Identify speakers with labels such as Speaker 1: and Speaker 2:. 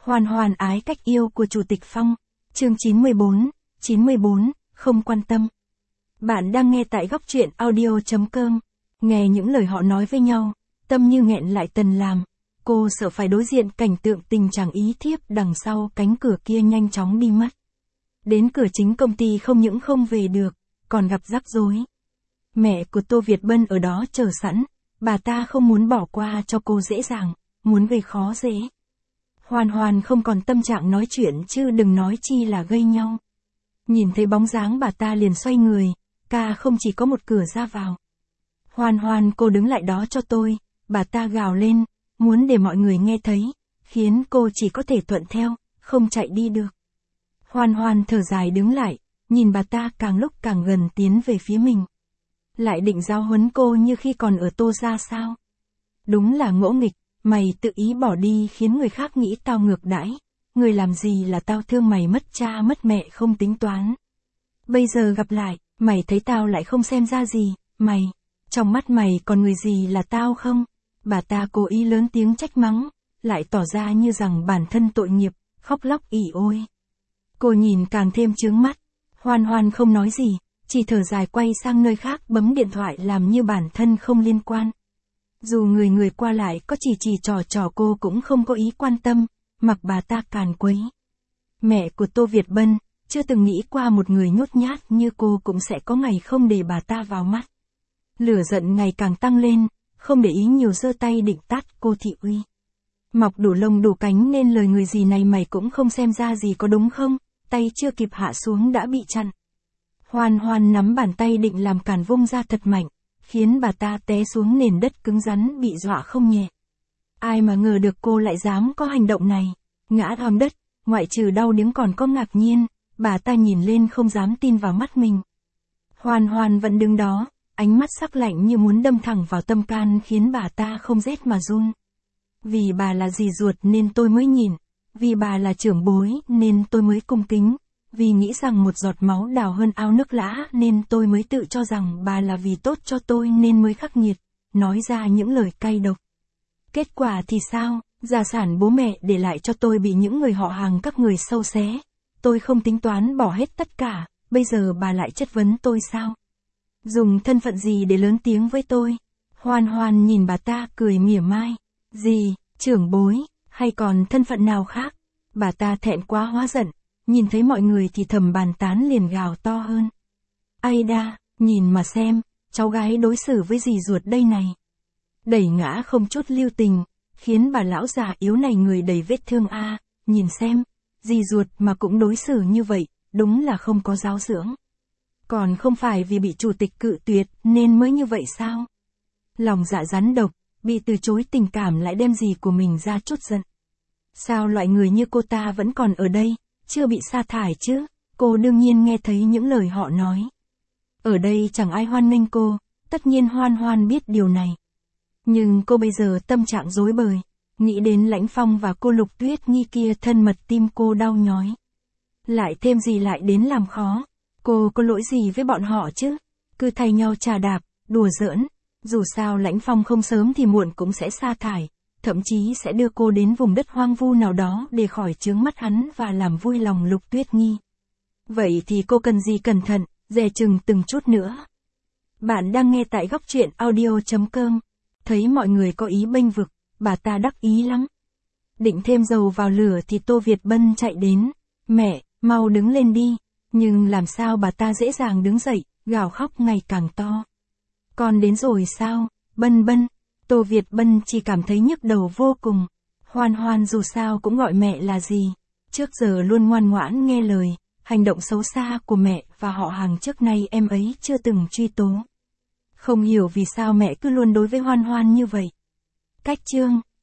Speaker 1: Hoan hoan ái cách yêu của Chủ tịch Phong. Chương 94, không quan tâm. Bạn đang nghe tại góc truyện audio.com. Nghe những lời họ nói với nhau, tâm như nghẹn lại tần làm. Cô sợ phải đối diện cảnh tượng tình trạng ý thiếp đằng sau cánh cửa kia nhanh chóng đi mất. Đến cửa chính công ty không những không về được, còn gặp rắc rối. Mẹ của Tô Việt Bân ở đó chờ sẵn, bà ta không muốn bỏ qua cho cô dễ dàng, muốn gây khó dễ. Hoàn hoàn không còn tâm trạng nói chuyện chứ đừng nói chi là gây nhau. Nhìn thấy bóng dáng bà ta liền xoay người, ca không chỉ có một cửa ra vào. Hoàn hoàn cô đứng lại đó cho tôi, bà ta gào lên, muốn để mọi người nghe thấy, khiến cô chỉ có thể thuận theo, không chạy đi được. Hoàn hoàn thở dài đứng lại, nhìn bà ta càng lúc càng gần tiến về phía mình. Lại định giáo huấn cô như khi còn ở Tô gia sao? Đúng là ngỗ nghịch. Mày tự ý bỏ đi khiến người khác nghĩ tao ngược đãi, người làm gì là tao thương mày mất cha mất mẹ không tính toán. Bây giờ gặp lại, mày thấy tao lại không xem ra gì, mày, trong mắt mày còn người gì là tao không? Bà ta cố ý lớn tiếng trách mắng, lại tỏ ra như rằng bản thân tội nghiệp, khóc lóc ỉ ôi. Cô nhìn càng thêm chướng mắt, Hoan hoan không nói gì, chỉ thở dài quay sang nơi khác bấm điện thoại làm như bản thân không liên quan. Dù người qua lại có chỉ trò cô cũng không có ý quan tâm, mặc bà ta càn quấy. Mẹ của Tô Việt Bân, chưa từng nghĩ qua một người nhút nhát như cô cũng sẽ có ngày không để bà ta vào mắt. Lửa giận ngày càng tăng lên, không để ý nhiều giơ tay định tát cô thị uy. Mọc đủ lông đủ cánh nên lời người gì này mày cũng không xem ra gì có đúng không, tay chưa kịp hạ xuống đã bị chặn. Hoan hoan nắm bàn tay định làm cản vung ra thật mạnh, khiến bà ta té xuống nền đất cứng rắn bị dọa không nhẹ. Ai mà ngờ được cô lại dám có hành động này, ngã ầm đất, ngoại trừ đau điếng còn có ngạc nhiên, bà ta nhìn lên không dám tin vào mắt mình. Hoàn hoàn vẫn đứng đó, ánh mắt sắc lạnh như muốn đâm thẳng vào tâm can khiến bà ta không rét mà run. Vì bà là dì ruột nên tôi mới nhìn, vì bà là trưởng bối nên tôi mới cung kính. Vì nghĩ rằng một giọt máu đào hơn ao nước lã nên tôi mới tự cho rằng bà là vì tốt cho tôi nên mới khắc nghiệt, nói ra những lời cay độc. Kết quả thì sao, gia sản bố mẹ để lại cho tôi bị những người họ hàng các người sâu xé. Tôi không tính toán bỏ hết tất cả, bây giờ bà lại chất vấn tôi sao? Dùng thân phận gì để lớn tiếng với tôi? Hoan hoan nhìn bà ta cười mỉa mai. Gì, trưởng bối, hay còn thân phận nào khác? Bà ta thẹn quá hóa giận. Nhìn thấy mọi người thì thầm bàn tán liền gào to hơn. Ai đa, nhìn mà xem, cháu gái đối xử với dì ruột đây này. Đẩy ngã không chút lưu tình, khiến bà lão già yếu này người đầy vết thương a. Nhìn xem, dì ruột mà cũng đối xử như vậy, đúng là không có giáo dưỡng. Còn không phải vì bị chủ tịch cự tuyệt nên mới như vậy sao? Lòng dạ rắn độc, bị từ chối tình cảm lại đem dì của mình ra chút giận. Sao loại người như cô ta vẫn còn ở đây? Chưa bị sa thải chứ, cô đương nhiên nghe thấy những lời họ nói. Ở đây chẳng ai hoan nghênh cô, tất nhiên hoan hoan biết điều này. Nhưng cô bây giờ tâm trạng rối bời, nghĩ đến Lãnh Phong và cô Lục Tuyết Nghi kia thân mật tim cô đau nhói. Lại thêm gì lại đến làm khó, cô có lỗi gì với bọn họ chứ, cứ thay nhau chà đạp, đùa giỡn, dù sao Lãnh Phong không sớm thì muộn cũng sẽ sa thải. Thậm chí sẽ đưa cô đến vùng đất hoang vu nào đó để khỏi chướng mắt hắn và làm vui lòng Lục Tuyết Nghi. Vậy thì cô cần gì cẩn thận, dè chừng từng chút nữa. Bạn đang nghe tại góc truyện audio.com. Thấy mọi người có ý bênh vực, bà ta đắc ý lắm. Định thêm dầu vào lửa thì Tô Việt Bân chạy đến. Mẹ, mau đứng lên đi. Nhưng làm sao bà ta dễ dàng đứng dậy, gào khóc ngày càng to. Con đến rồi sao, Bân Bân. Tô Việt Bân chỉ cảm thấy nhức đầu vô cùng. Hoan hoan dù sao cũng gọi mẹ là gì. Trước giờ luôn ngoan ngoãn nghe lời, hành động xấu xa của mẹ và họ hàng trước nay em ấy chưa từng truy tố. Không hiểu vì sao mẹ cứ luôn đối với hoan hoan như vậy. Cách chương